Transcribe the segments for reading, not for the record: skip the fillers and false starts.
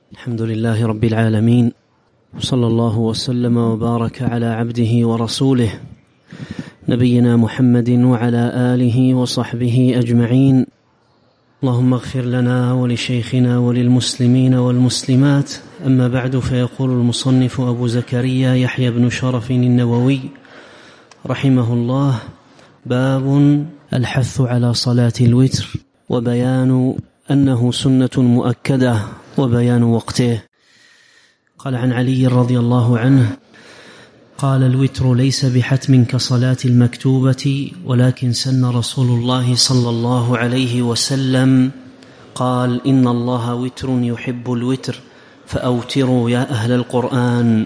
الحمد لله رب العالمين، وصلى الله وسلم وبارك على عبده ورسوله نبينا محمد وعلى آله وصحبه أجمعين. اللهم اغفر لنا ولشيخنا وللمسلمين والمسلمات. أما بعد، فيقول المصنف أبو زكريا يحيى بن شرف النووي رحمه الله: باب الحث على صلاة الوتر، وبيان أنه سنة مؤكدة وبيان وقته. قال عن علي رضي الله عنه قال: الوتر ليس بحتم كصلاة المكتوبة، ولكن سن رسول الله صلى الله عليه وسلم قال: إن الله وتر يحب الوتر فأوتروا يا أهل القرآن.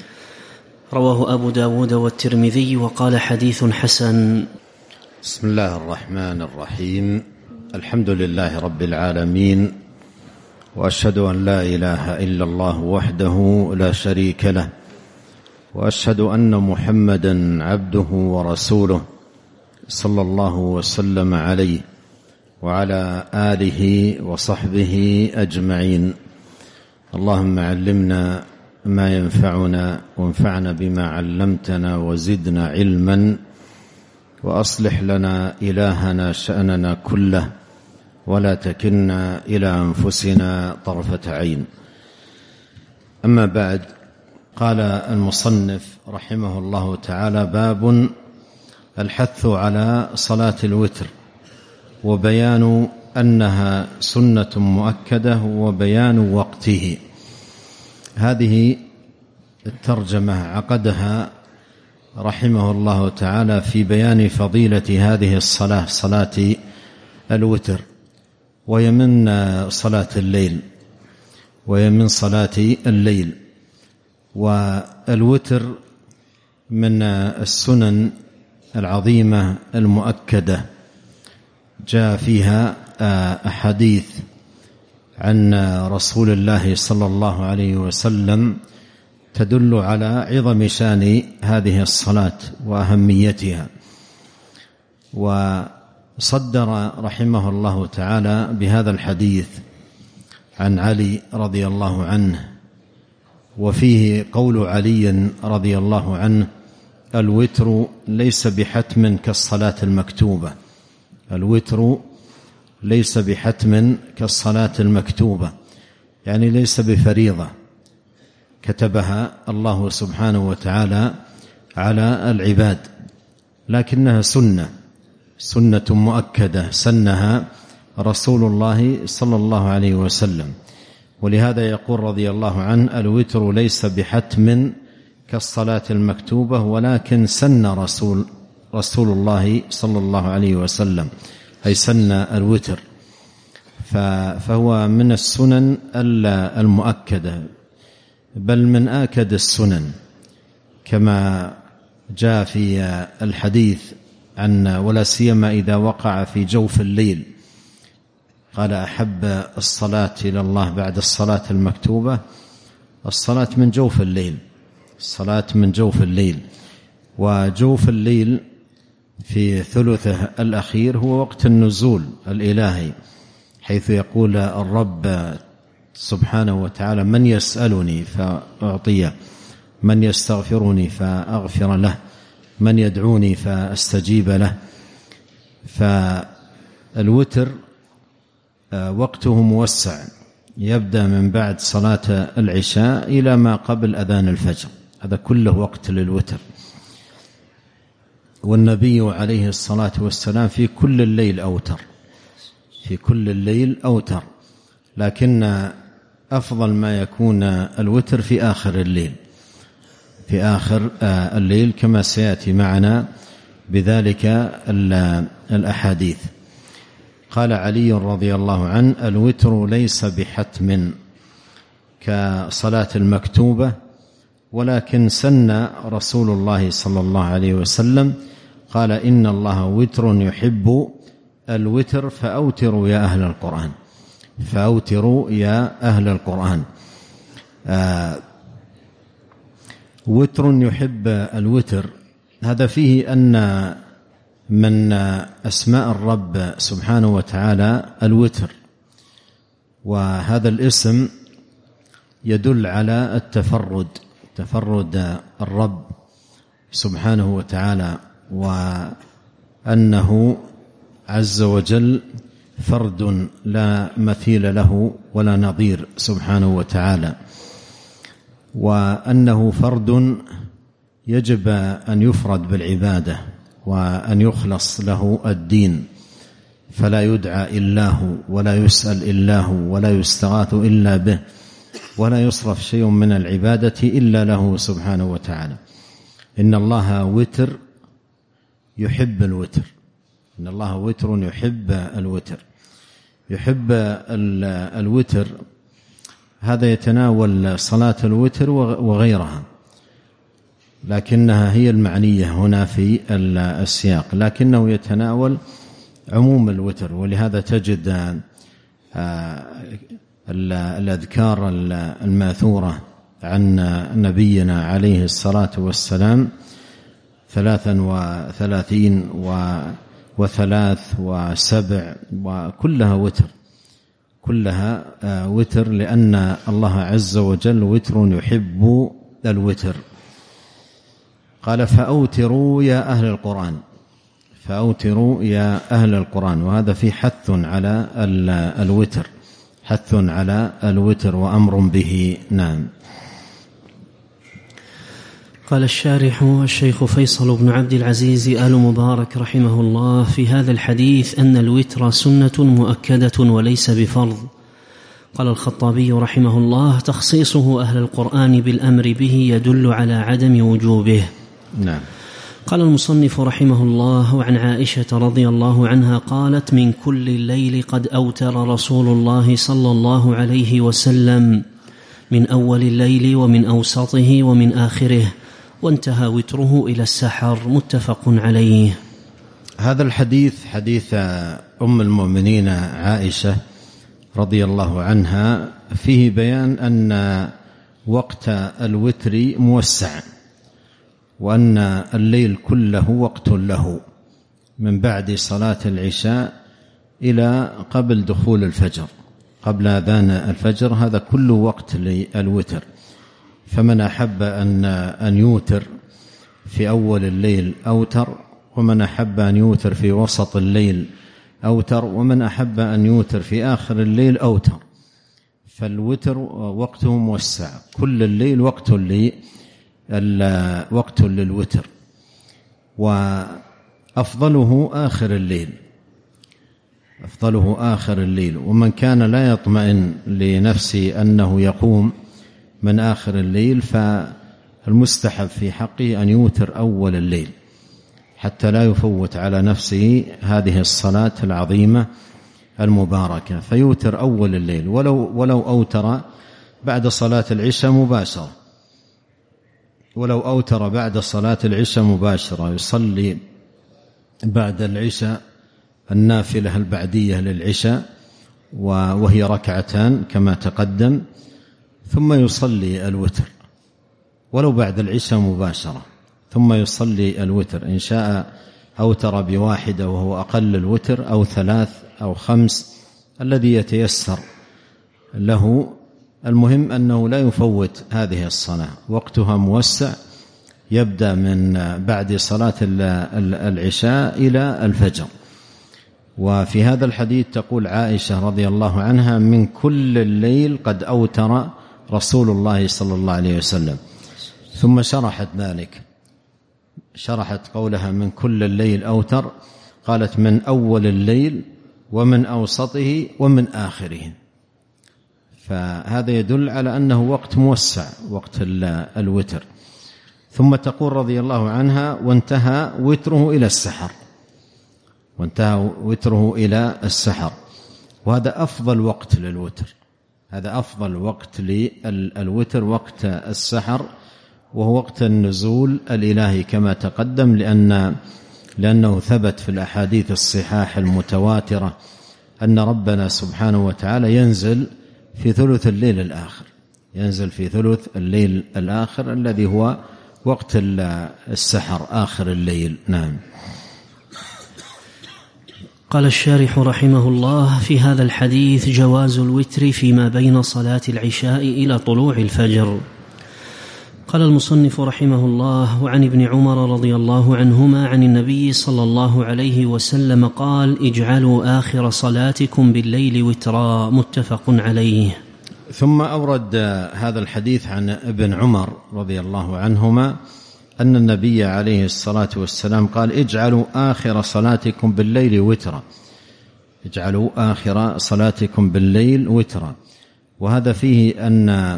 رواه أبو داود والترمذي وقال: حديث حسن. بسم الله الرحمن الرحيم. الحمد لله رب العالمين، وأشهد أن لا إله إلا الله وحده لا شريك له، وأشهد أن محمدا عبده ورسوله صلى الله وسلم عليه وعلى آله وصحبه أجمعين. اللهم علمنا ما ينفعنا، وانفعنا بما علمتنا، وزدنا علما، وأصلح لنا إلهنا شأننا كله، ولا تكلنا إلى أنفسنا طرفة عين. أما بعد، قال المصنف رحمه الله تعالى: باب الحث على صلاة الوتر، وبيان أنها سنة مؤكدة، وبيان وقته. هذه الترجمة عقدها رحمه الله تعالى في بيان فضيلة هذه الصلاة، صلاة الوتر، وهي من صلاة الليل، وهي من صلاة الليل. والوتر من السنن العظيمة المؤكدة، جاء فيها أحاديث عن رسول الله صلى الله عليه وسلم تدل على عظم شان هذه الصلاة وأهميتها. وصدر رحمه الله تعالى بهذا الحديث عن علي رضي الله عنه، وفيه قول علي رضي الله عنه: الوتر ليس بحتم كالصلاة المكتوبة. الوتر ليس بحتم كالصلاة المكتوبة، يعني ليس بفريضة كتبها الله سبحانه وتعالى على العباد، لكنها سنة مؤكدة سنها رسول الله صلى الله عليه وسلم. ولهذا يقول رضي الله عنه: الوتر ليس بحتم كالصلاة المكتوبة، ولكن سن رسول الله صلى الله عليه وسلم، أي سن الوتر. فهو من السنن المؤكدة، بل من آكد السنن، كما جاء في الحديث عن: ولا سيما إذا وقع في جوف الليل. قال: أحب الصلاة إلى الله بعد الصلاة المكتوبة الصلاة من جوف الليل، الصلاة من جوف الليل. وجوف الليل في ثلثه الأخير هو وقت النزول الإلهي، حيث يقول الرب سبحانه وتعالى: من يسألني فأعطيه، من يستغفرني فأغفر له، من يدعوني فأستجيب له. فالوتر وقته موسع، يبدأ من بعد صلاة العشاء إلى ما قبل أذان الفجر، هذا كله وقت للوتر. والنبي عليه الصلاة والسلام في كل الليل أوتر، في كل الليل أوتر، لكن أفضل ما يكون الوتر في آخر الليل، في آخر الليل، كما سيأتي معنا بذلك الأحاديث. قال علي رضي الله عنه: الوتر ليس بحتم كصلاة المكتوبة، ولكن سن رسول الله صلى الله عليه وسلم قال: إن الله وتر يحب الوتر فأوتروا يا أهل القرآن، فأوتروا يا أهل القرآن. وتر يحب الوتر، هذا فيه أن من أسماء الرب سبحانه وتعالى الوتر، وهذا الاسم يدل على تفرد الرب سبحانه وتعالى، وأنه عز وجل فرد لا مثيل له ولا نظير سبحانه وتعالى، وأنه فرد يجب أن يفرد بالعبادة وأن يخلص له الدين، فلا يدعى إلا هو ولا يسأل إلا هو ولا يستغاث إلا به ولا يصرف شيء من العبادة إلا له سبحانه وتعالى. إن الله وتر يحب الوتر، إن الله وتر يحب الوتر. يحب الوتر هذا يتناول صلاة الوتر وغيرها، لكنها هي المعنية هنا في السياق، لكنه يتناول عموم الوتر. ولهذا تجد الأذكار الماثورة عن نبينا عليه الصلاة والسلام 33 و3 و7 وكلها وتر، كلها وتر، لأن الله عز وجل وتر يحب الوتر. قال فأوتروا يا أهل القرآن، فأوتروا يا أهل القرآن، وهذا في حث على الوتر، حث على الوتر وأمر به. نعم. قال الشارح الشيخ فيصل بن عبد العزيز آل مبارك رحمه الله في هذا الحديث أن الوتر سنة مؤكدة وليس بفرض. قال الخطابي رحمه الله تخصيصه أهل القرآن بالأمر به يدل على عدم وجوبه. نعم. قال المصنف رحمه الله وعن عائشة رضي الله عنها قالت من كل الليل قد أوتر رسول الله صلى الله عليه وسلم من أول الليل ومن أوسطه ومن آخره، وانتهى وتره إلى السحر، متفق عليه. هذا الحديث حديث أم المؤمنين عائشة رضي الله عنها فيه بيان أن وقت الوتر موسع، وأن الليل كله وقت له من بعد صلاة العشاء إلى قبل دخول الفجر، قبل أذان الفجر، هذا كله وقت للوتر. فمن أحب أن يوتر في أول الليل أوتر، ومن أحب أن يوتر في وسط الليل أوتر، ومن أحب أن يوتر في آخر الليل أوتر. فالوتر وقته موسع، كل الليل وقت للوتر، وأفضله آخر الليل، أفضله آخر الليل. ومن كان لا يطمئن لنفسه أنه يقوم من آخر الليل فالمستحب في حقه أن يوتر أول الليل حتى لا يفوت على نفسه هذه الصلاة العظيمة المباركة، فيوتر أول الليل، ولو أوتر بعد صلاة العشاء مباشرة، ولو أوتر بعد صلاة العشاء مباشرة، يصلي بعد العشاء النافلة البعدية للعشاء وهي ركعتان كما تقدم، ثم يصلي الوتر ولو بعد العشاء مباشرة، ثم يصلي الوتر. إن شاء أوتر بواحدة وهو أقل الوتر، أو 3 أو 5 الذي يتيسر له. المهم أنه لا يفوت هذه الصلاة، وقتها موسع، يبدأ من بعد صلاة العشاء إلى الفجر. وفي هذا الحديث تقول عائشة رضي الله عنها من كل الليل قد أوتر رسول الله صلى الله عليه وسلم، ثم شرحت ذلك، شرحت قولها من كل الليل أوتر، قالت من أول الليل ومن أوسطه ومن آخره. فهذا يدل على أنه وقت موسع، وقت الوتر. ثم تقول رضي الله عنها وانتهى وتره إلى السحر، وانتهى وتره إلى السحر، وهذا أفضل وقت للوتر، هذا أفضل وقت للوتر، وقت السحر، وهو وقت النزول الإلهي كما تقدم، لأنه ثبت في الأحاديث الصحاح المتواترة أن ربنا سبحانه وتعالى ينزل في ثلث الليل الآخر، ينزل في ثلث الليل الآخر الذي هو وقت السحر، آخر الليل. نعم. قال الشارح رحمه الله: في هذا الحديث جواز الوتر فيما بين صلاة العشاء إلى طلوع الفجر. قال المصنف رحمه الله: وعن ابن عمر رضي الله عنهما عن النبي صلى الله عليه وسلم قال: اجعلوا آخر صلاتكم بالليل وترا، متفق عليه. ثم أورد هذا الحديث عن ابن عمر رضي الله عنهما أن النبي عليه الصلاة والسلام قال: اجعلوا آخر صلاتكم بالليل وترا، اجعلوا آخر صلاتكم بالليل وترا. وهذا فيه أن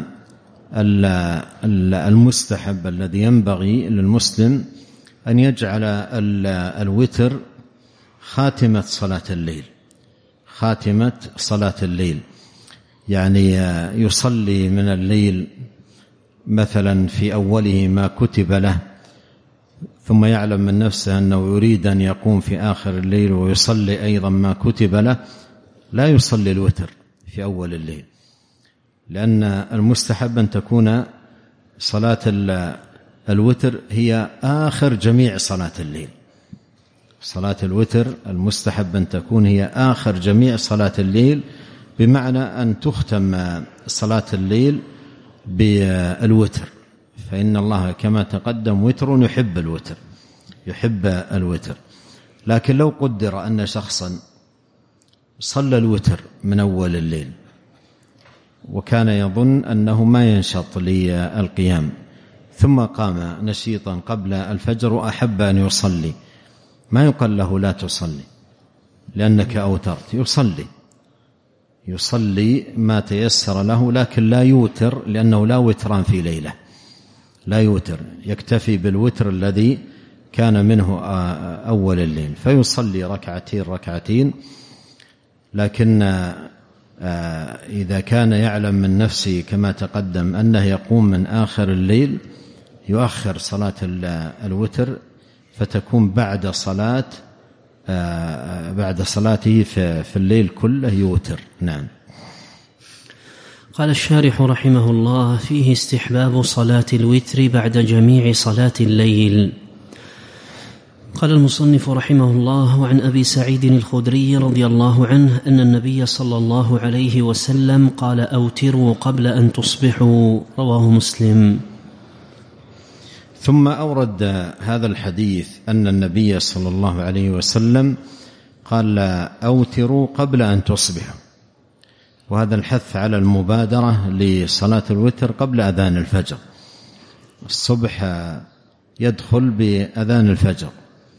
المستحب الذي ينبغي للمسلم أن يجعل الوتر خاتمة صلاة الليل، خاتمة صلاة الليل، يعني يصلي من الليل مثلا في أوله ما كتب له، ثم يعلم من نفسه أنه يريد أن يقوم في آخر الليل ويصلي أيضا ما كتب له، لا يصلي الوتر في أول الليل، لأن المستحب أن تكون صلاة الوتر هي آخر جميع صلاة الليل. صلاة الوتر المستحب أن تكون هي آخر جميع صلاة الليل، بمعنى أن تختم صلاة الليل بالوتر، فإن الله كما تقدم وتر يحب الوتر، يحب الوتر. لكن لو قدر أن شخصا صلى الوتر من أول الليل وكان يظن أنه ما ينشط للقيام، ثم قام نشيطا قبل الفجر وأحب أن يصلي، ما يقال له لا تصلي لأنك أوترت، يصلي ما تيسر له، لكن لا يوتر، لأنه لا وتران في ليلة، لا يوتر، يكتفي بالوتر الذي كان منه أول الليل، فيصلي ركعتين. لكن إذا كان يعلم من نفسه كما تقدم أنه يقوم من آخر الليل، يؤخر صلاة الوتر فتكون بعد صلاته في الليل كله يوتر. نعم. قال الشارح رحمه الله: فيه استحباب صلاة الوتر بعد جميع صلاة الليل. قال المصنف رحمه الله: وعن أبي سعيد الخدري رضي الله عنه أن النبي صلى الله عليه وسلم قال: أوتروا قبل أن تصبحوا، رواه مسلم. ثم أورد هذا الحديث أن النبي صلى الله عليه وسلم قال: أوتروا قبل أن تصبحوا، وهذا الحث على المبادرة لصلاة الوتر قبل أذان الفجر. الصبح يدخل بأذان الفجر،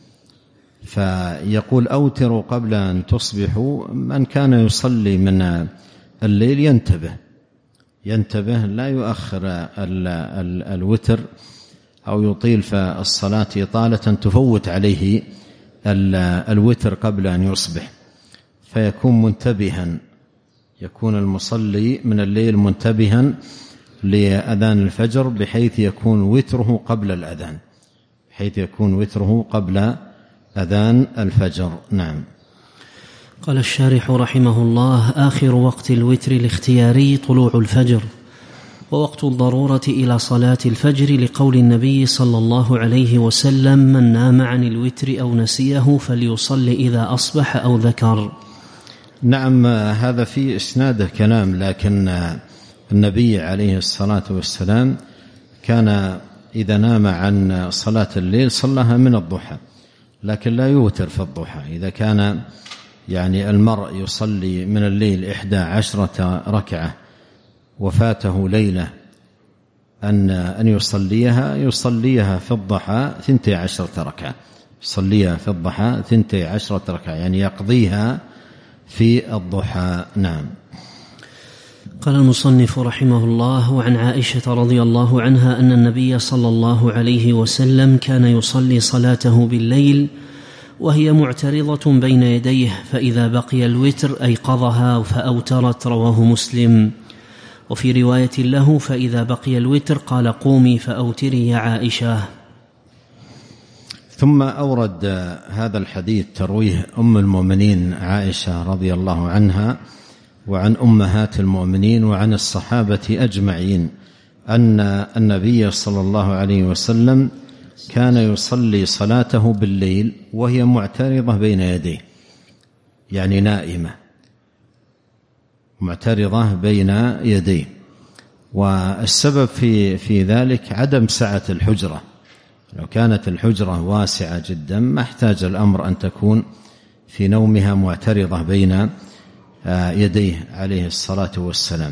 فيقول: أوتروا قبل أن تصبحوا. من كان يصلي من الليل ينتبه لا يؤخر الوتر أو يطيل في الصلاة إطالة تفوت عليه الوتر قبل أن يصبح، فيكون منتبها، يكون المصلي من الليل منتبها لأذان الفجر، بحيث يكون وتره قبل أذان الفجر. نعم. قال الشارح رحمه الله: آخر وقت الوتر الاختياري طلوع الفجر، ووقت الضرورة إلى صلاة الفجر لقول النبي صلى الله عليه وسلم: من نام عن الوتر أو نسيه فليصلي إذا أصبح أو ذكر. نعم، هذا في إسناده كلام، لكن النبي عليه الصلاة والسلام كان إذا نام عن صلاة الليل صلىها من الضحى، لكن لا يوتر في الضحى. إذا كان يعني المرء يصلي من الليل 11 ركعة وفاته ليلة أن يصليها في الضحى 12 ركعة، يصليها في الضحى 12 ركعة، يعني يقضيها في الضحى. نعم. قال المصنف رحمه الله: وعن عائشة رضي الله عنها أن النبي صلى الله عليه وسلم كان يصلي صلاته بالليل وهي معترضة بين يديه، فإذا بقي الوتر أيقظها فأوترت، رواه مسلم. وفي رواية له: فإذا بقي الوتر قال: قومي فأوتري يا عائشة. ثم أورد هذا الحديث ترويه أم المؤمنين عائشة رضي الله عنها وعن أمهات المؤمنين وعن الصحابة أجمعين أن النبي صلى الله عليه وسلم كان يصلي صلاته بالليل وهي معترضة بين يديه، يعني نائمة معترضة بين يديه. والسبب في ذلك عدم سعة الحجرة. لو كانت الحجرة واسعة جدا ما احتاج الأمر أن تكون في نومها معترضة بين يديه عليه الصلاة والسلام.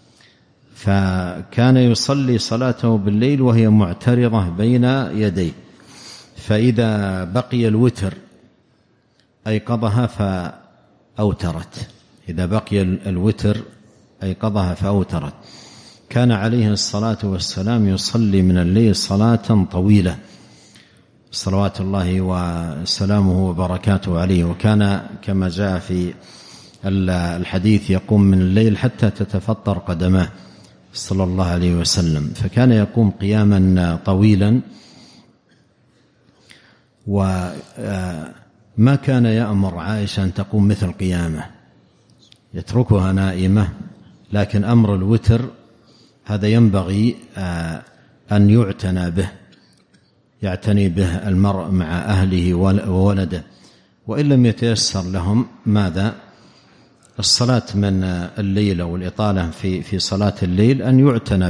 فكان يصلي صلاته بالليل وهي معترضة بين يديه، فإذا بقي الوتر أيقظها فأوترت. إذا بقي الوتر أيقظها فأوترت. كان عليه الصلاة والسلام يصلي من الليل صلاة طويلة صلوات الله وسلامه وبركاته عليه، وكان كما جاء في الحديث يقوم من الليل حتى تتفطر قدماه صلى الله عليه وسلم. فكان يقوم قياما طويلا، وما كان يأمر عائشة أن تقوم مثل قيامه، يتركها نائمة. لكن أمر الوتر هذا ينبغي أن يعتنى به، يعتني به المرء مع أهله وولده. وإن لم يتيسر لهم ماذا؟ الصلاة من الليل أو الإطالة في صلاة الليل أن يعتنى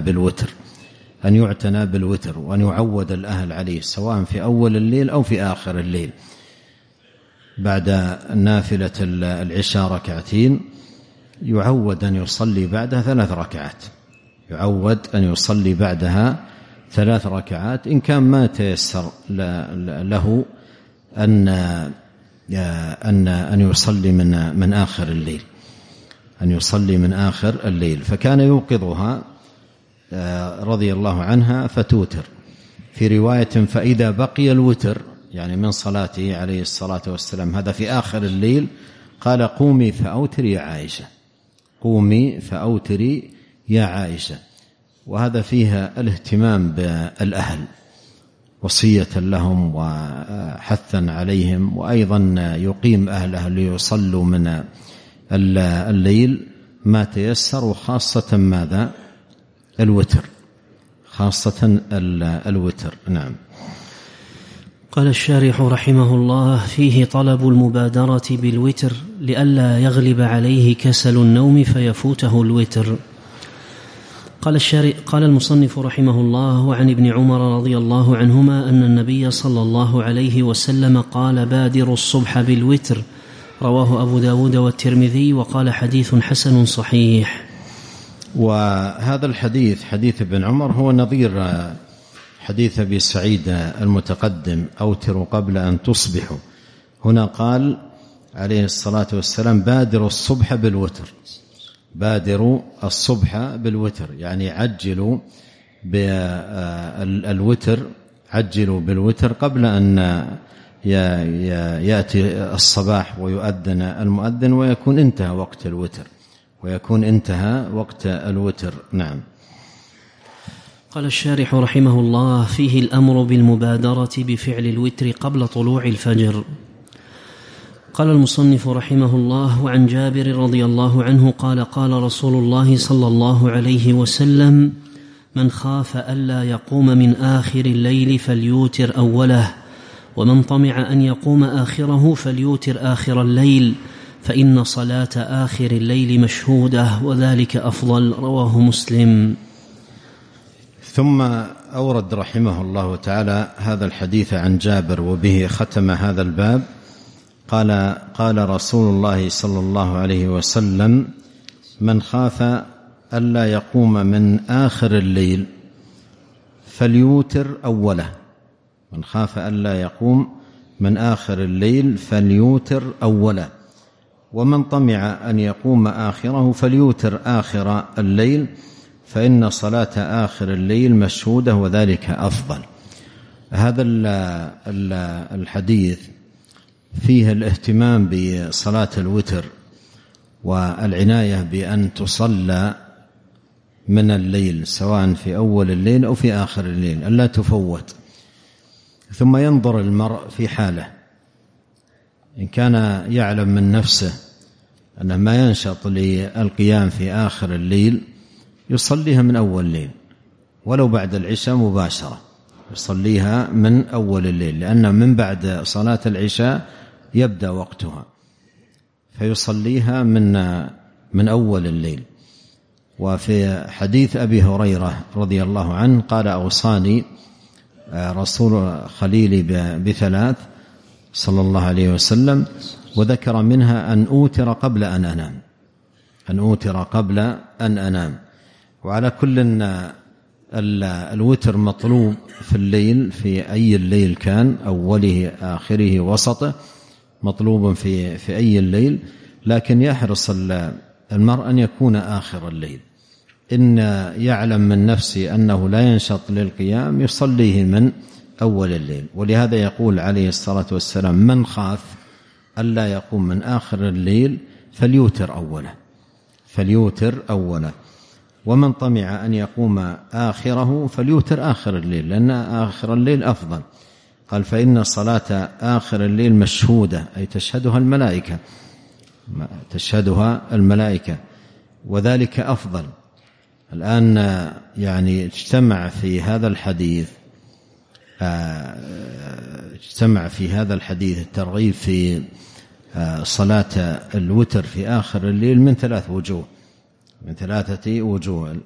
بالوتر، وأن يعود الأهل عليه سواء في أول الليل أو في آخر الليل. بعد نافلة العشاء ركعتين يعود أن يصلي بعدها 3 ركعات، يعود أن يصلي بعدها 3 ركعات. إن كان ما تيسر له أن يصلي من آخر الليل، أن يصلي من آخر الليل. فكان يوقظها رضي الله عنها فتوتر. في رواية فإذا بقي الوتر، يعني من صلاته عليه الصلاة والسلام، هذا في آخر الليل، قال قومي فأوتري يا عائشة، قومي فأوتري يا عائشة. وهذا فيها الاهتمام بالأهل، وصية لهم وحثا عليهم، وأيضا يقيم أهله ليصلوا من الليل ما تيسر، وخاصة ماذا؟ الوتر، خاصة الوتر. نعم. قال الشارح رحمه الله: فيه طلب المبادرة بالوتر لئلا يغلب عليه كسل النوم فيفوته الوتر. قال المصنف رحمه الله: وعن ابن عمر رضي الله عنهما أن النبي صلى الله عليه وسلم قال: بادروا الصبح بالوتر. رواه أبو داود والترمذي، وقال حديث حسن صحيح. وهذا الحديث حديث ابن عمر هو نظير حديث أبي سعيد المتقدم: أوتروا قبل أن تصبحوا. هنا قال عليه الصلاة والسلام: بادروا الصبح بالوتر، بادروا الصبح بالوتر، يعني عجلوا بالوتر، عجلوا بالوتر قبل أن يأتي الصباح ويؤذن المؤذن ويكون انتهى وقت الوتر، نعم. قال الشارح رحمه الله: فيه الأمر بالمبادرة بفعل الوتر قبل طلوع الفجر. قال المصنف رحمه الله: وعن جابر رضي الله عنه قال: قال رسول الله صلى الله عليه وسلم: من خاف ألا يقوم من آخر الليل فليوتر أوله، ومن طمع أن يقوم آخره فليوتر آخر الليل، فإن صلاة آخر الليل مشهودة وذلك أفضل. رواه مسلم. ثم أورد رحمه الله تعالى هذا الحديث عن جابر، وبه ختم هذا الباب. قال رسول الله صلى الله عليه وسلم: من خاف ألا يقوم من آخر الليل فليوتر أوله. من خاف ألا يقوم من آخر الليل فليوتر أوله، ومن طمع أن يقوم آخره فليوتر آخر الليل، فإن صلاة آخر الليل مشهودة وذلك أفضل. هذا الحديث فيه الاهتمام بصلاة الوتر والعناية بأن تصلى من الليل سواء في أول الليل أو في آخر الليل، ألا تفوت. ثم ينظر المرء في حاله، إن كان يعلم من نفسه أنه ما ينشط للقيام في آخر الليل يصليها من أول الليل، ولو بعد العشاء مباشرة يصليها من أول الليل، لأن من بعد صلاة العشاء يبدأ وقتها. فيصليها من أول الليل. وفي حديث أبي هريرة رضي الله عنه قال: أوصاني رسول خليلي بثلاث صلى الله عليه وسلم، وذكر منها أن أوتر قبل أن أنام. وعلى كل الوتر مطلوب في الليل، في أي الليل كان، أوله آخره وسطه، مطلوب في أي الليل، لكن يحرص المرء أن يكون آخر الليل. إن يعلم من نفسه أنه لا ينشط للقيام يصليه من أول الليل. ولهذا يقول عليه الصلاة والسلام: من خاف ألا يقوم من آخر الليل فليوتر أوله، ومن طمع أن يقوم آخره فليوتر آخر الليل، لأن آخر الليل أفضل. قال: فإن صلاة آخر الليل مشهودة، أي تشهدها الملائكة، وذلك أفضل. الآن يعني اجتمع في هذا الحديث الترغيب في صلاة الوتر في آخر الليل من ثلاثة وجوه.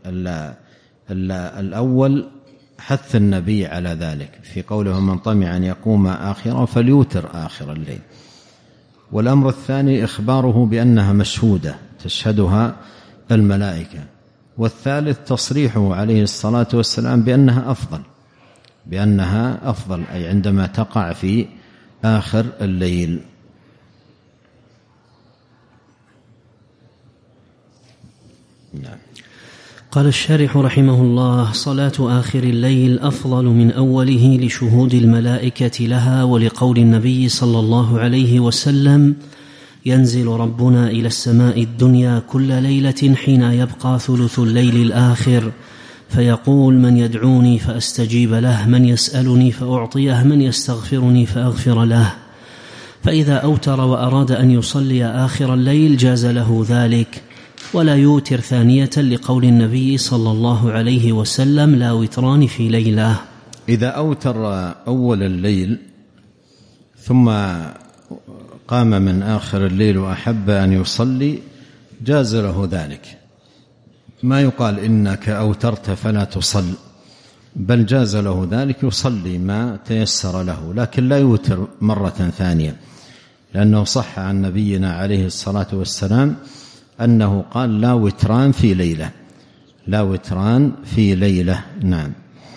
الأول حث النبي على ذلك في قوله: من طمع أن يقوم آخره فليوتر آخر الليل. والأمر الثاني إخباره بأنها مشهودة تشهدها الملائكة. والثالث تصريحه عليه الصلاة والسلام بأنها أفضل، أي عندما تقع في آخر الليل. نعم. قال الشارح رحمه الله: صلاة آخر الليل أفضل من أوله لشهود الملائكة لها، ولقول النبي صلى الله عليه وسلم: ينزل ربنا إلى السماء الدنيا كل ليلة حين يبقى ثلث الليل الآخر، فيقول: من يدعوني فأستجيب له، من يسألني فأعطيه، من يستغفرني فأغفر له. فإذا أوتر وأراد أن يصلي آخر الليل جاز له ذلك، ولا يوتر ثانية، لقول النبي صلى الله عليه وسلم: لا وتران في ليلة. إذا أوتر أول الليل ثم قام من آخر الليل وأحب أن يصلي جاز له ذلك، ما يقال إنك أوترت فلا تصل، بل جاز له ذلك، يصلي ما تيسر له، لكن لا يوتر مرة ثانية، لأنه صح عن نبينا عليه الصلاة والسلام أنه قال: لا وتران في ليلة. نعم.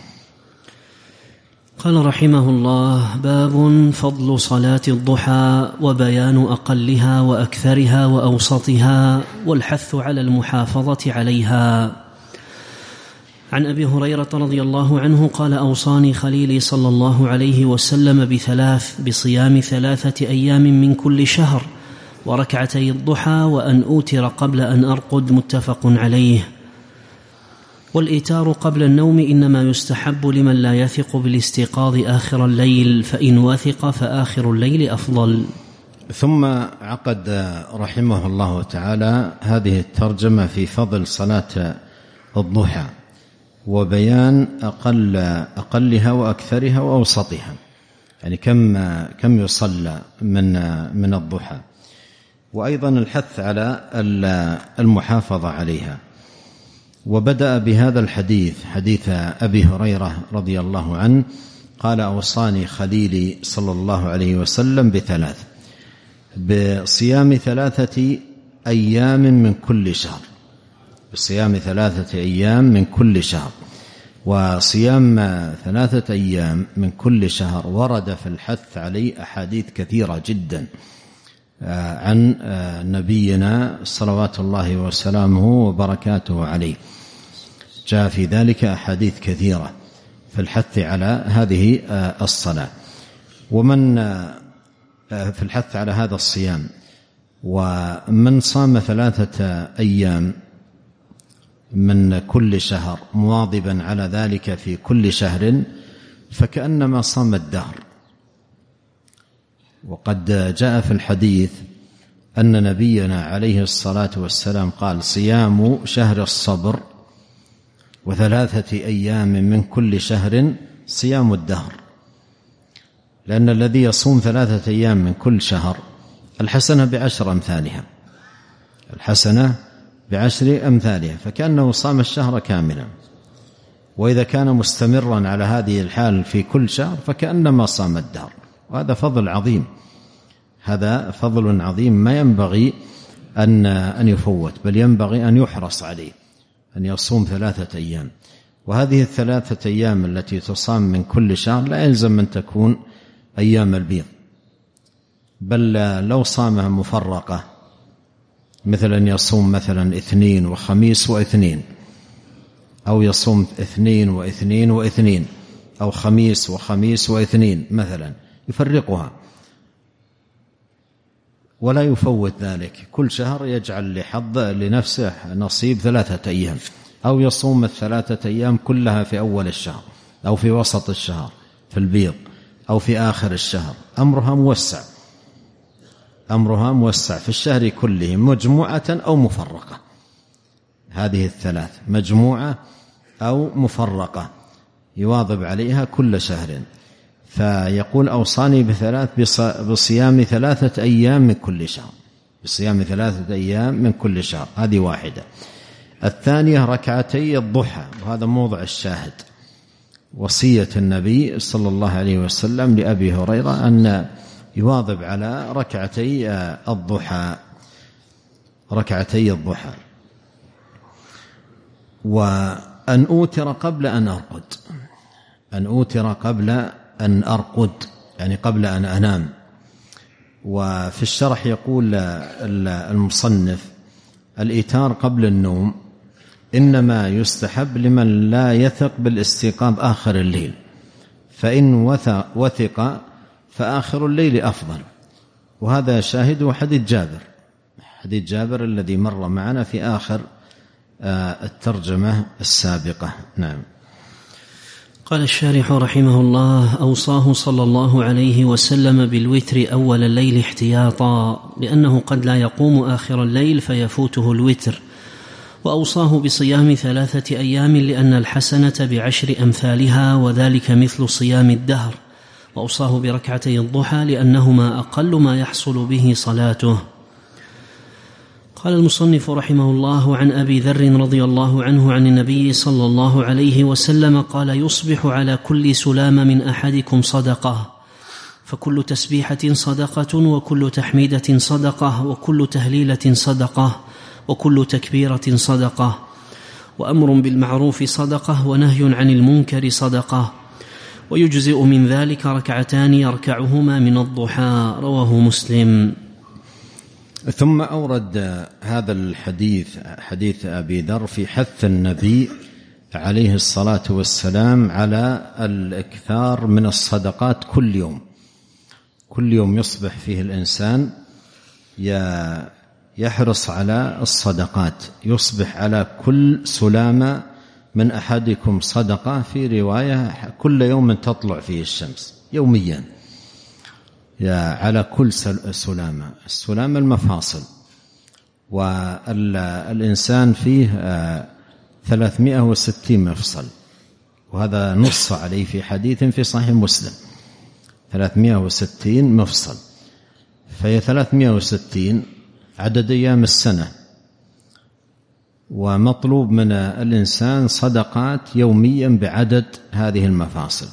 قال رحمه الله: باب فضل صلاة الضحى وبيان أقلها وأكثرها وأوسطها والحث على المحافظة عليها. عن أبي هريرة رضي الله عنه قال: أوصاني خليلي صلى الله عليه وسلم بصيام 3 أيام من كل شهر، وركعتي الضحى، وأن أوتر قبل أن أرقد، متفق عليه. والإيتار قبل النوم إنما يستحب لمن لا يثق بالاستيقاظ آخر الليل، فإن وثق فآخر الليل أفضل. ثم عقد رحمه الله تعالى هذه الترجمة في فضل صلاة الضحى وبيان أقلها وأكثرها وأوسطها، يعني كم يصلى من الضحى، وأيضا الحث على المحافظة عليها. وبدأ بهذا الحديث، حديث أبي هريرة رضي الله عنه قال: أوصاني خليلي صلى الله عليه وسلم بصيام 3 أيام من كل شهر، وصيام 3 أيام من كل شهر ورد في الحث عليه أحاديث كثيرة جدا عن نبينا صلوات الله وسلامه وبركاته عليه، جاء في ذلك أحاديث كثيرة في الحث على هذه الصلاة، ومن في الحث على هذا الصيام. ومن صام 3 أيام من كل شهر مواظبا على ذلك في كل شهر فكأنما صام الدهر. وقد جاء في الحديث أن نبينا عليه الصلاة والسلام قال: صيام شهر الصبر 3 أيام من كل شهر صيام الدهر، لأن الذي يصوم 3 أيام من كل شهر الحسنة ب10 أمثالها، الحسنة ب10 أمثالها، فكأنه صام الشهر كاملا. وإذا كان مستمرا على هذه الحال في كل شهر فكأنما صام الدهر. وهذا فضل عظيم، هذا فضل عظيم ما ينبغي أن يفوت، بل ينبغي أن يحرص عليه، أن يصوم 3 أيام. وهذه ال3 أيام التي تصام من كل شهر لا يلزم أن تكون أيام البيض، بل لو صامها مفرقة، مثلا يصوم مثلا 2 وخميس و2، أو يصوم 2 و2 و2، أو خميس وخميس و2 مثلا، يفرقها ولا يفوت ذلك. كل شهر يجعل لحظ لنفسه نصيب 3 أيام، أو يصوم ال3 أيام كلها في أول الشهر، أو في وسط الشهر في البيض، أو في آخر الشهر. أمرها موسع في الشهر كله، مجموعة أو مفرقة. هذه ال3 مجموعة أو مفرقة يواظب عليها كل شهر. فيقول أوصاني بصيام 3 أيام من كل شهر، بصيام 3 أيام من كل شهر. هذه واحدة. الثانية ركعتي الضحى، وهذا موضع الشاهد، وصية النبي صلى الله عليه وسلم لأبي هريرة أن يواظب على ركعتي الضحى، ركعتي الضحى. وأن أوتر قبل أن أرقد، أن أوتر قبل أن أرقد يعني قبل أن أنام. وفي الشرح يقول المصنف: الإيتار قبل النوم إنما يستحب لمن لا يثق بالاستيقاظ آخر الليل، فإن وثق فآخر الليل أفضل. وهذا شاهده حديث جابر الذي مر معنا في آخر الترجمة السابقة. نعم. قال الشارح رحمه الله: أوصاه صلى الله عليه وسلم بالوتر أول الليل احتياطا، لأنه قد لا يقوم آخر الليل فيفوته الوتر. وأوصاه بصيام 3 أيام لأن الحسنة ب10 أمثالها، وذلك مثل صيام الدهر. وأوصاه بركعتي الضحى لأنهما أقل ما يحصل به صلاته. قال المصنف رحمه الله: عن أبي ذر رضي الله عنه عن النبي صلى الله عليه وسلم قال: يصبح على كل سلام من أحدكم صدقة، فكل تسبيحة صدقة، وكل تحميدة صدقة، وكل تهليلة صدقة، وكل تكبيرة صدقة، وأمر بالمعروف صدقة، ونهي عن المنكر صدقة، ويجزئ من ذلك 2 يركعهما من الضحى. رواه مسلم. ثم أورد هذا الحديث، حديث أبي ذر، في حث النبي عليه الصلاة والسلام على الإكثار من الصدقات كل يوم يصبح فيه الإنسان يحرص على الصدقات، يصبح على كل سلامة من أحدكم صدقة، في رواية كل يوم تطلع فيه الشمس يوميا، على كل سلامة. السلامة المفاصل، والإنسان فيه 360 مفصل، وهذا نص عليه في حديث في صحيح مسلم، 360 مفصل، فهي 360 عدد أيام السنة. ومطلوب من الإنسان صدقات يوميا بعدد هذه المفاصل،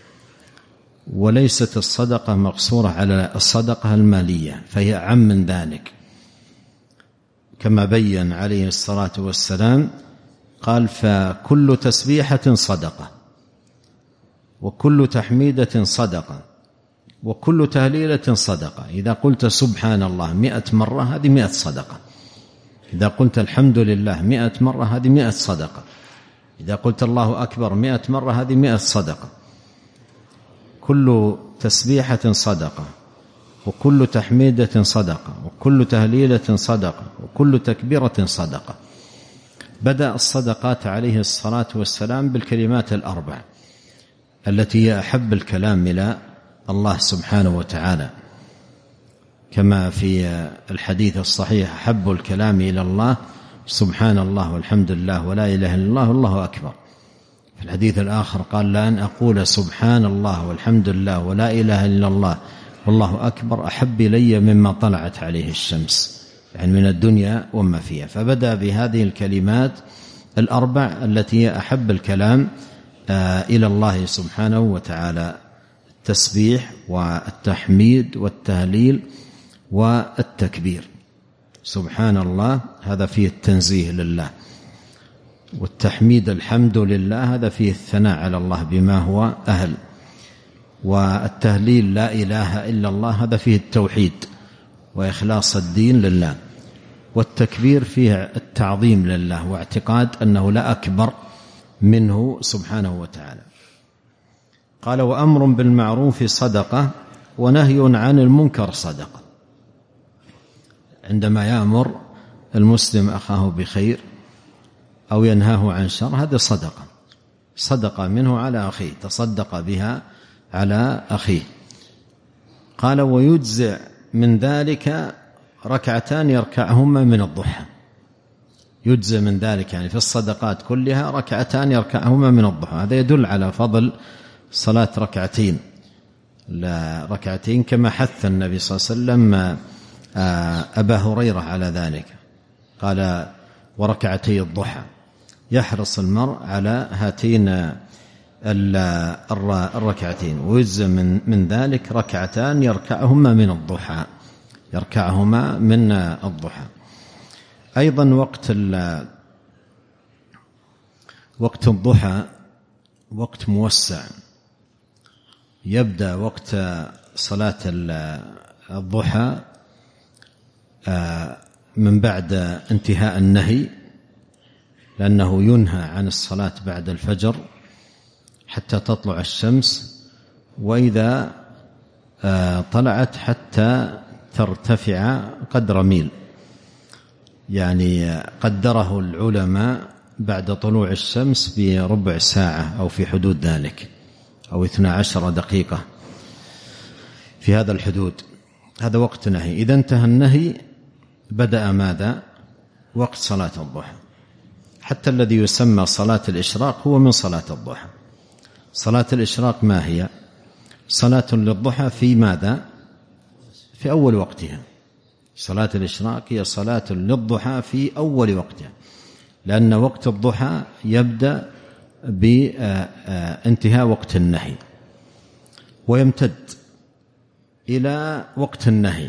وليست الصدقة مقصورة على الصدقة المالية، فهي أعم من ذلك، كما بين عليه الصلاة والسلام قال: فكل تسبيحة صدقة، وكل تحميدة صدقة، وكل تهليلة صدقة. إذا قلت سبحان الله 100 مرة هذه 100 صدقة، إذا قلت الحمد لله 100 مرة هذه 100 صدقة، إذا قلت الله أكبر 100 مرة هذه 100 صدقة. كل تسبيحة صدقة، وكل تحميدة صدقة، وكل تهليلة صدقة، وكل تكبيرة صدقة. بدأ الصدقات عليه الصلاة والسلام بالكلمات الأربع التي هي أحب الكلام إلى الله سبحانه وتعالى، كما في الحديث الصحيح: أحب الكلام إلى الله سبحان الله والحمد لله ولا إله إلا الله والله أكبر. في الحديث الآخر قال: لأن أقول سبحان الله والحمد لله ولا إله إلا الله والله أكبر أحب إلي مما طلعت عليه الشمس، يعني من الدنيا وما فيها. فبدأ بهذه الكلمات الأربع التي هي أحب الكلام إلى الله سبحانه وتعالى: التسبيح والتحميد والتهليل والتكبير. سبحان الله هذا فيه التنزيه لله، والتحميد الحمد لله هذا فيه الثناء على الله بما هو أهل، والتهليل لا إله إلا الله هذا فيه التوحيد وإخلاص الدين لله، والتكبير فيه التعظيم لله واعتقاد أنه لا أكبر منه سبحانه وتعالى. قال: وأمر بالمعروف صدقة ونهي عن المنكر صدقة. عندما يأمر المسلم أخاه بخير أو ينهاه عن شر هذا صدقة منه على أخيه، تصدق بها على أخيه. قال: ويجزئ من ذلك ركعتان يركعهما من الضحى. يجزئ من ذلك يعني في الصدقات كلها ركعتان يركعهما من الضحى. هذا يدل على فضل صلاة ركعتين كما حث النبي صلى الله عليه وسلم أبا هريرة على ذلك. قال: وركعتي الضحى. يحرص المرء على هاتين الركعتين. ويجزئ من ذلك ركعتان يركعهما من الضحى. أيضا وقت الضحى وقت موسع. يبدأ وقت صلاة الضحى من بعد انتهاء النهي، لأنه ينهى عن الصلاة بعد الفجر حتى تطلع الشمس، وإذا طلعت حتى ترتفع قدر ميل، يعني قدره العلماء بعد طلوع الشمس بربع ساعة أو في حدود ذلك، أو 12 دقيقة في هذا الحدود. هذا وقت نهي. إذا انتهى النهي بدأ ماذا؟ وقت صلاة الضحى. حتى الذي يسمى صلاة الإشراق هو من صلاة الضحى. صلاة الإشراق ما هي؟ صلاة للضحى في ماذا؟ في أول وقتها. صلاة الإشراق هي صلاة للضحى في أول وقتها، لأن وقت الضحى يبدأ بانتهاء وقت النهي ويمتد إلى وقت النهي،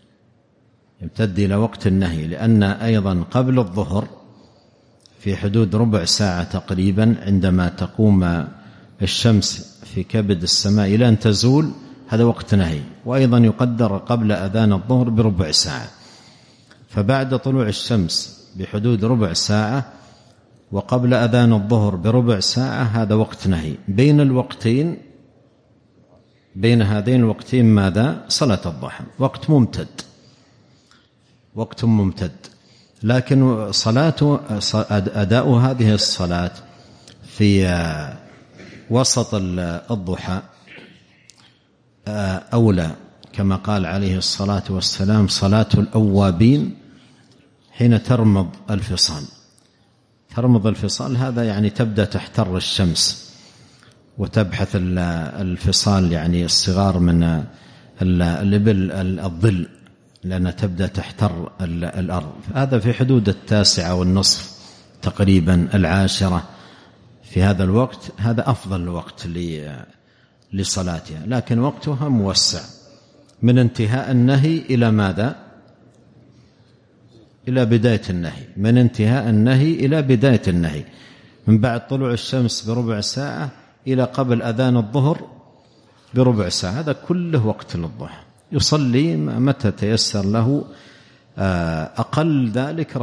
لأن أيضا قبل الظهر في حدود ربع ساعة تقريبا عندما تقوم الشمس في كبد السماء إلى أن تزول، هذا وقت نهي. وأيضا يقدر قبل أذان الظهر بربع ساعة. فبعد طلوع الشمس بحدود ربع ساعة وقبل أذان الظهر بربع ساعة هذا وقت نهي. بين هذين الوقتين ماذا؟ صلاة الضحى. وقت ممتد. لكن أداء هذه الصلاة في وسط الضحى أولى، كما قال عليه الصلاة والسلام: صلاة الأوابين حين ترمض الفصال. هذا يعني تبدأ تحتر الشمس وتبحث الفصال، يعني الصغار من الإبل الظل، لأنها تبدأ تحتر الأرض. هذا في حدود 9:30 تقريبا 10 في هذا الوقت. هذا أفضل الوقت لصلاتها، لكن وقتها موسع من انتهاء النهي إلى ماذا؟ إلى بداية النهي. من انتهاء النهي إلى بداية النهي، من بعد طلوع الشمس بربع ساعة إلى قبل أذان الظهر بربع ساعة. هذا كله وقت للضحى. يصلي متى تيسر له. أقل ذلك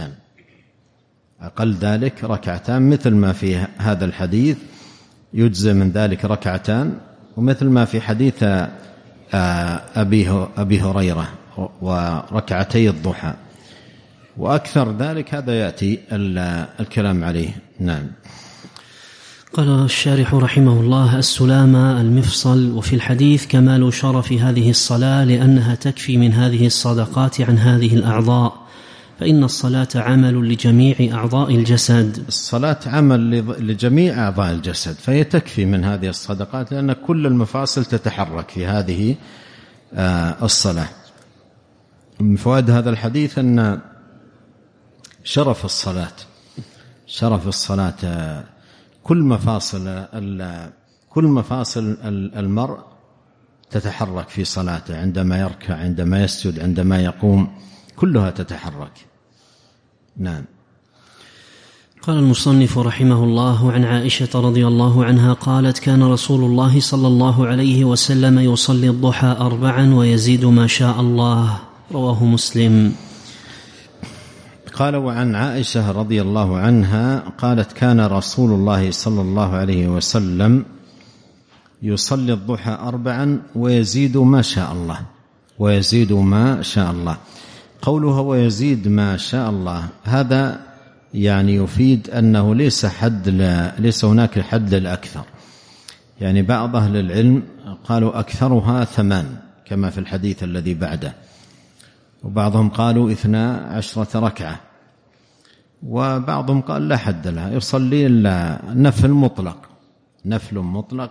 ركعتان، مثل ما في هذا الحديث يجزى من ذلك ركعتان، ومثل ما في حديث أبي هريرة وركعتي الضحى. وأكثر ذلك هذا يأتي الكلام عليه. نعم. قال الشارح رحمه الله: السلامة المفصل. وفي الحديث كمال شرف هذه الصلاة لأنها تكفي من هذه الصدقات عن هذه الأعضاء، فإن الصلاة عمل لجميع أعضاء الجسد. الصلاة عمل لجميع أعضاء الجسد، فهي تكفي من هذه الصدقات، لأن كل المفاصل تتحرك في هذه الصلاة. من فوائد هذا الحديث أن شرف الصلاة كل مفاصل المرء تتحرك في صلاته، عندما يركع، عندما يسجد، عندما يقوم، كلها تتحرك. نعم. قال المصنف رحمه الله: عن عائشة رضي الله عنها قالت: كان رسول الله صلى الله عليه وسلم يصلي الضحى 4 ويزيد ما شاء الله. رواه مسلم. قال: وعن عائشة رضي الله عنها قالت: كان رسول الله صلى الله عليه وسلم يصلي الضحى 4 ويزيد ما شاء الله. قولها ويزيد ما شاء الله هذا يعني يفيد أنه ليس هناك حد للأكثر. يعني بعض أهل العلم قالوا أكثرها 8 كما في الحديث الذي بعده، وبعضهم قالوا 12 ركعة، وبعضهم قال لا حد لها، يصلي نفل مطلق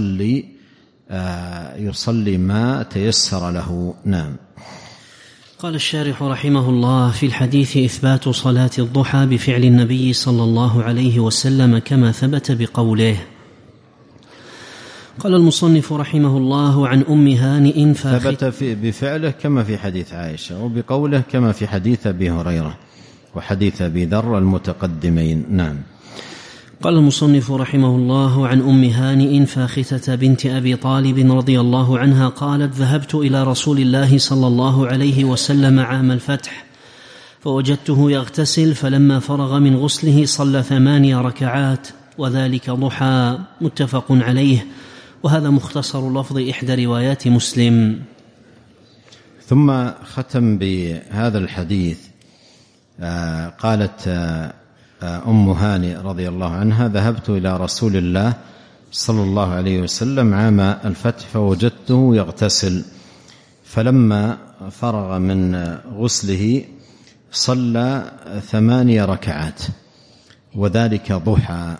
يصلي ما تيسر له. نعم. قال الشارح رحمه الله: في الحديث إثبات صلاة الضحى بفعل النبي صلى الله عليه وسلم كما ثبت بقوله. قال المصنف رحمه الله: عن أم هانئ ثبت بفعله كما في حديث عائشة، وبقوله كما في حديث أبي هريرة وحديث أبي ذر المتقدمين. نعم. قال المصنف رحمه الله: عن أم هانئ فاخثة بنت أبي طالب رضي الله عنها قالت: ذهبت إلى رسول الله صلى الله عليه وسلم عام الفتح فوجدته يغتسل، فلما فرغ من غسله صلى 8 ركعات وذلك ضحى. متفق عليه، وهذا مختصر لفظ إحدى روايات مسلم. ثم ختم بهذا الحديث. قالت أم هانئ رضي الله عنها: ذهبت إلى رسول الله صلى الله عليه وسلم عام الفتح فوجدته يغتسل، فلما فرغ من غسله صلى 8 ركعات وذلك ضحى.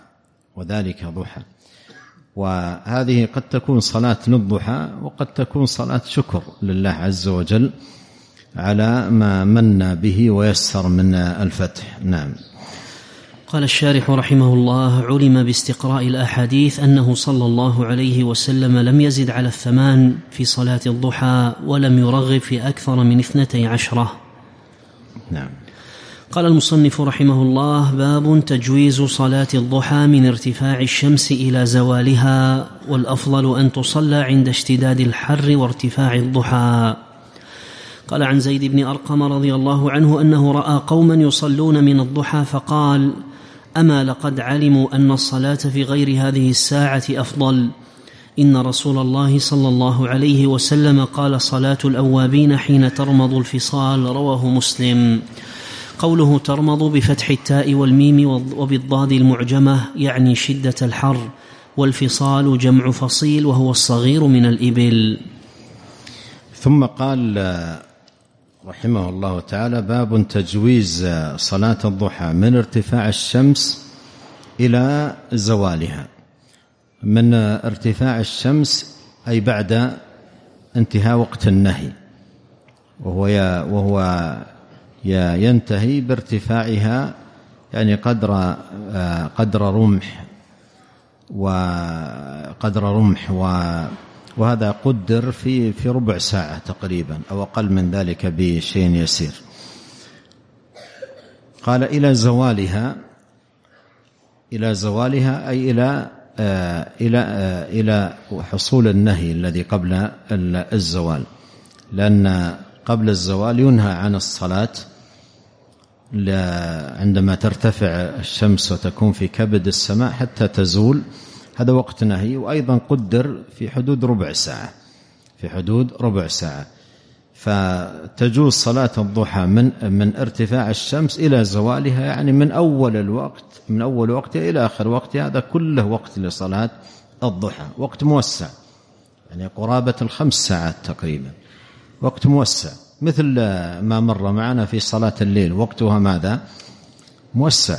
وهذه قد تكون صلاة للضحى وقد تكون صلاة شكر لله عز وجل على ما من به ويسر من الفتح. نعم. قال الشارح رحمه الله: علم باستقراء الأحاديث أنه صلى الله عليه وسلم لم يزد على 8 في صلاة الضحى، ولم يرغب في أكثر من 12. نعم. قال المصنف رحمه الله: باب تجويز صلاة الضحى من ارتفاع الشمس إلى زوالها، والأفضل أن تصلى عند اشتداد الحر وارتفاع الضحى. قال: عن زيد بن أرقم رضي الله عنه أنه رأى قوما يصلون من الضحى فقال: أما لقد علموا أن الصلاة في غير هذه الساعة أفضل، إن رسول الله صلى الله عليه وسلم قال: صلاة الأوابين حين ترمض الفصال. رواه مسلم. قوله ترمض بفتح التاء والميم وبالضاد المعجمة يعني شدة الحر، والفصال جمع فصيل وهو الصغير من الإبل. ثم قال رحمه الله تعالى: باب تجويز صلاة الضحى من ارتفاع الشمس إلى زوالها. من ارتفاع الشمس أي بعد انتهاء وقت النهي، وهو ينتهي بارتفاعها يعني قدر رمح وهذا قدر في ربع ساعة تقريبا أو أقل من ذلك بشيء يسير. قال إلى زوالها أي إلى حصول النهي الذي قبل الزوال، لأن قبل الزوال ينهى عن الصلاة عندما ترتفع الشمس وتكون في كبد السماء حتى تزول، هذا وقت نهي، وأيضا قدر في حدود ربع ساعة. فتجوز صلاة الضحى من ارتفاع الشمس إلى زوالها، يعني من أول وقت إلى آخر وقت، هذا كله وقت لصلاة الضحى، وقت موسع، يعني قرابة 5 ساعات تقريبا، وقت موسع، مثل ما مر معنا في صلاة الليل وقتها ماذا؟ موسع.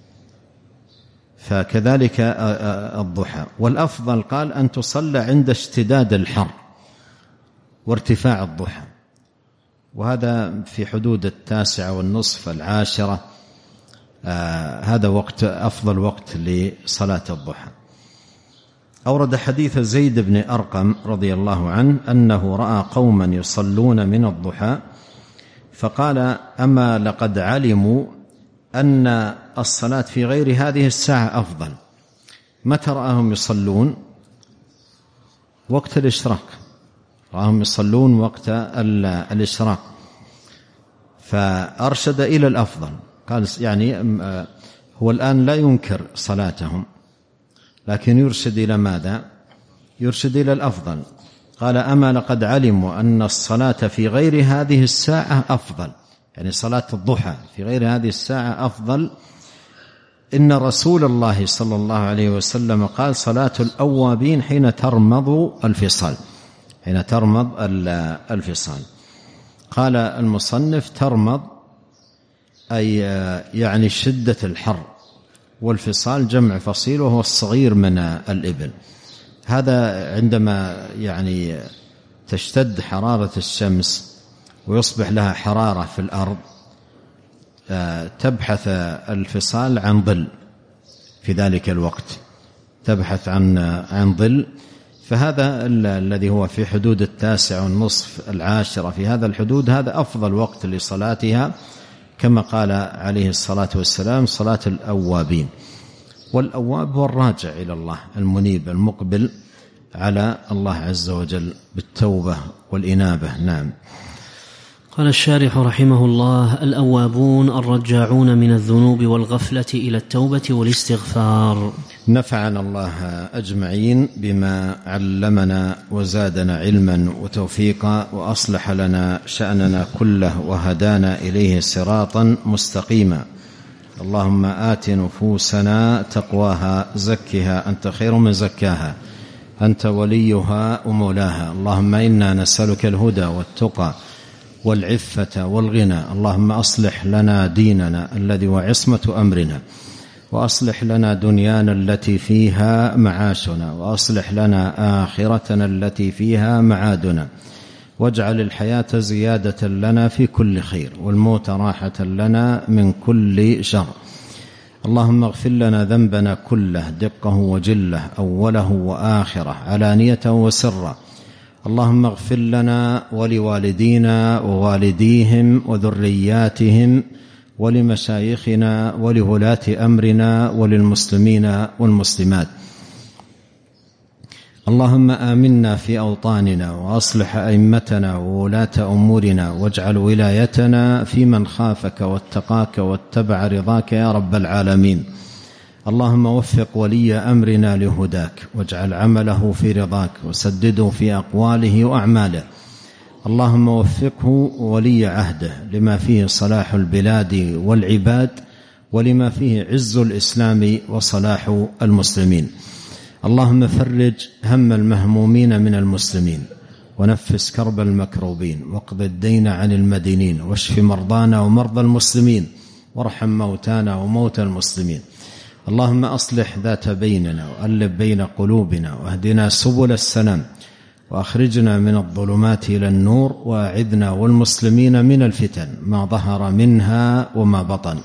فكذلك الضحى. والأفضل قال أن تصلى عند اشتداد الحر، وارتفاع الضحى، وهذا في حدود 21:30 10، هذا وقت أفضل وقت لصلاة الضحى. أورد حديث زيد بن أرقم رضي الله عنه أنه رأى قوما يصلون من الضحى فقال: أما لقد علموا أن الصلاة في غير هذه الساعة أفضل. متى رآهم يصلون؟ وقت الإشراق، رآهم يصلون وقت الإشراق، فأرشد إلى الأفضل. قال يعني هو الآن لا ينكر صلاتهم، لكن يرشد إلى ماذا؟ يرشد إلى الأفضل. قال: أما لقد علموا أن الصلاة في غير هذه الساعة أفضل، يعني صلاة الضحى في غير هذه الساعة أفضل. إن رسول الله صلى الله عليه وسلم قال: صلاة الأوابين حين ترمض الفصال، حين ترمض الفصال. قال المصنف: ترمض أي يعني شدة الحر، والفصال جمع فصيل وهو الصغير من الإبل. هذا عندما يعني تشتد حرارة الشمس ويصبح لها حرارة في الأرض، تبحث الفصال عن ظل في ذلك الوقت، تبحث عن ظل. فهذا الذي هو في حدود 21:30 10، في هذا الحدود هذا أفضل وقت لصلاتها، كما قال عليه الصلاة والسلام: صلاة الأوابين. والأواب هو الراجع إلى الله، المنيب المقبل على الله عز وجل بالتوبة والإنابة. نعم. قال الشارح رحمه الله: الأوابون الرجاعون من الذنوب والغفلة إلى التوبة والاستغفار. نفعنا الله أجمعين بما علمنا وزادنا علما وتوفيقا، وأصلح لنا شأننا كله وهدانا إليه صراطا مستقيما. اللهم آت نفوسنا تقواها، زكها أنت خير من زكاها، أنت وليها ومولاها. اللهم إنا نسألك الهدى والتقى والعفة والغنى. اللهم أصلح لنا ديننا الذي هو عصمة أمرنا، وأصلح لنا دنيانا التي فيها معاشنا، وأصلح لنا آخرتنا التي فيها معادنا، واجعل الحياة زيادة لنا في كل خير، والموت راحة لنا من كل شر. اللهم اغفر لنا ذنبنا كله، دقه وجله، أوله وآخره، علانيته وسره. اللهم اغفر لنا ولوالدينا ووالديهم وذرياتهم ولمشايخنا ولولاة أمرنا وللمسلمين والمسلمات. اللهم آمنا في أوطاننا، وأصلح أئمتنا وولاة أمورنا، واجعل ولايتنا في من خافك واتقاك واتبع رضاك يا رب العالمين. اللهم وفق ولي أمرنا لهداك، واجعل عمله في رضاك، وسدده في أقواله وأعماله. اللهم وفقه ولي عهده لما فيه صلاح البلاد والعباد، ولما فيه عز الإسلام وصلاح المسلمين. اللهم فرج هم المهمومين من المسلمين، ونفس كرب المكروبين، واقض الدين عن المدينين، واشف مرضانا ومرضى المسلمين، وارحم موتانا وموتى المسلمين. اللهم أصلح ذات بيننا، وألف بين قلوبنا، واهدنا سبل السلام، وأخرجنا من الظلمات إلى النور، وأعذنا والمسلمين من الفتن ما ظهر منها وما بطن.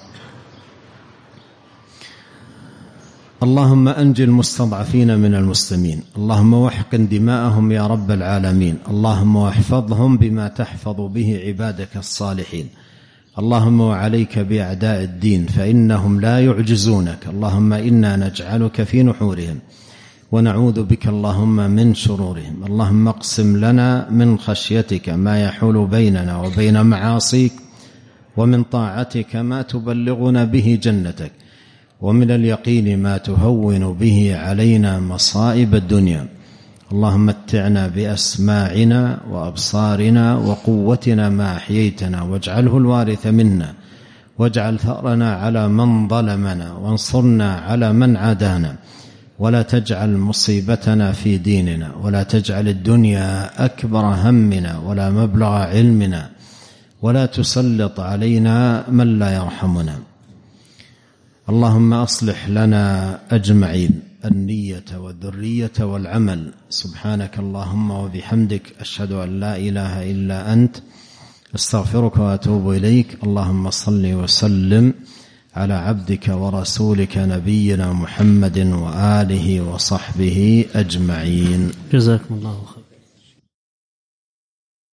اللهم أنجِ المستضعفين من المسلمين، اللهم واحقن دماءهم يا رب العالمين. اللهم واحفظهم بما تحفظ به عبادك الصالحين. اللهم وعليك بأعداء الدين فإنهم لا يعجزونك. اللهم إنا نجعلك في نحورهم، ونعوذ بك اللهم من شرورهم. اللهم اقسم لنا من خشيتك ما يحول بيننا وبين معاصيك، ومن طاعتك ما تبلغنا به جنتك، ومن اليقين ما تهون به علينا مصائب الدنيا. اللهم متعنا بأسماعنا وأبصارنا وقوتنا ما أحييتنا، واجعله الوارث منا، واجعل ثأرنا على من ظلمنا، وانصرنا على من عادانا، ولا تجعل مصيبتنا في ديننا، ولا تجعل الدنيا أكبر همنا ولا مبلغ علمنا، ولا تسلط علينا من لا يرحمنا. اللهم أصلح لنا أجمعين النية والذرية والعمل. سبحانك اللهم وبحمدك، أشهد أن لا إله إلا أنت، استغفرك وأتوب إليك. اللهم صل وسلم على عبدك ورسولك نبينا محمد وآله وصحبه أجمعين. جزاكم الله خير.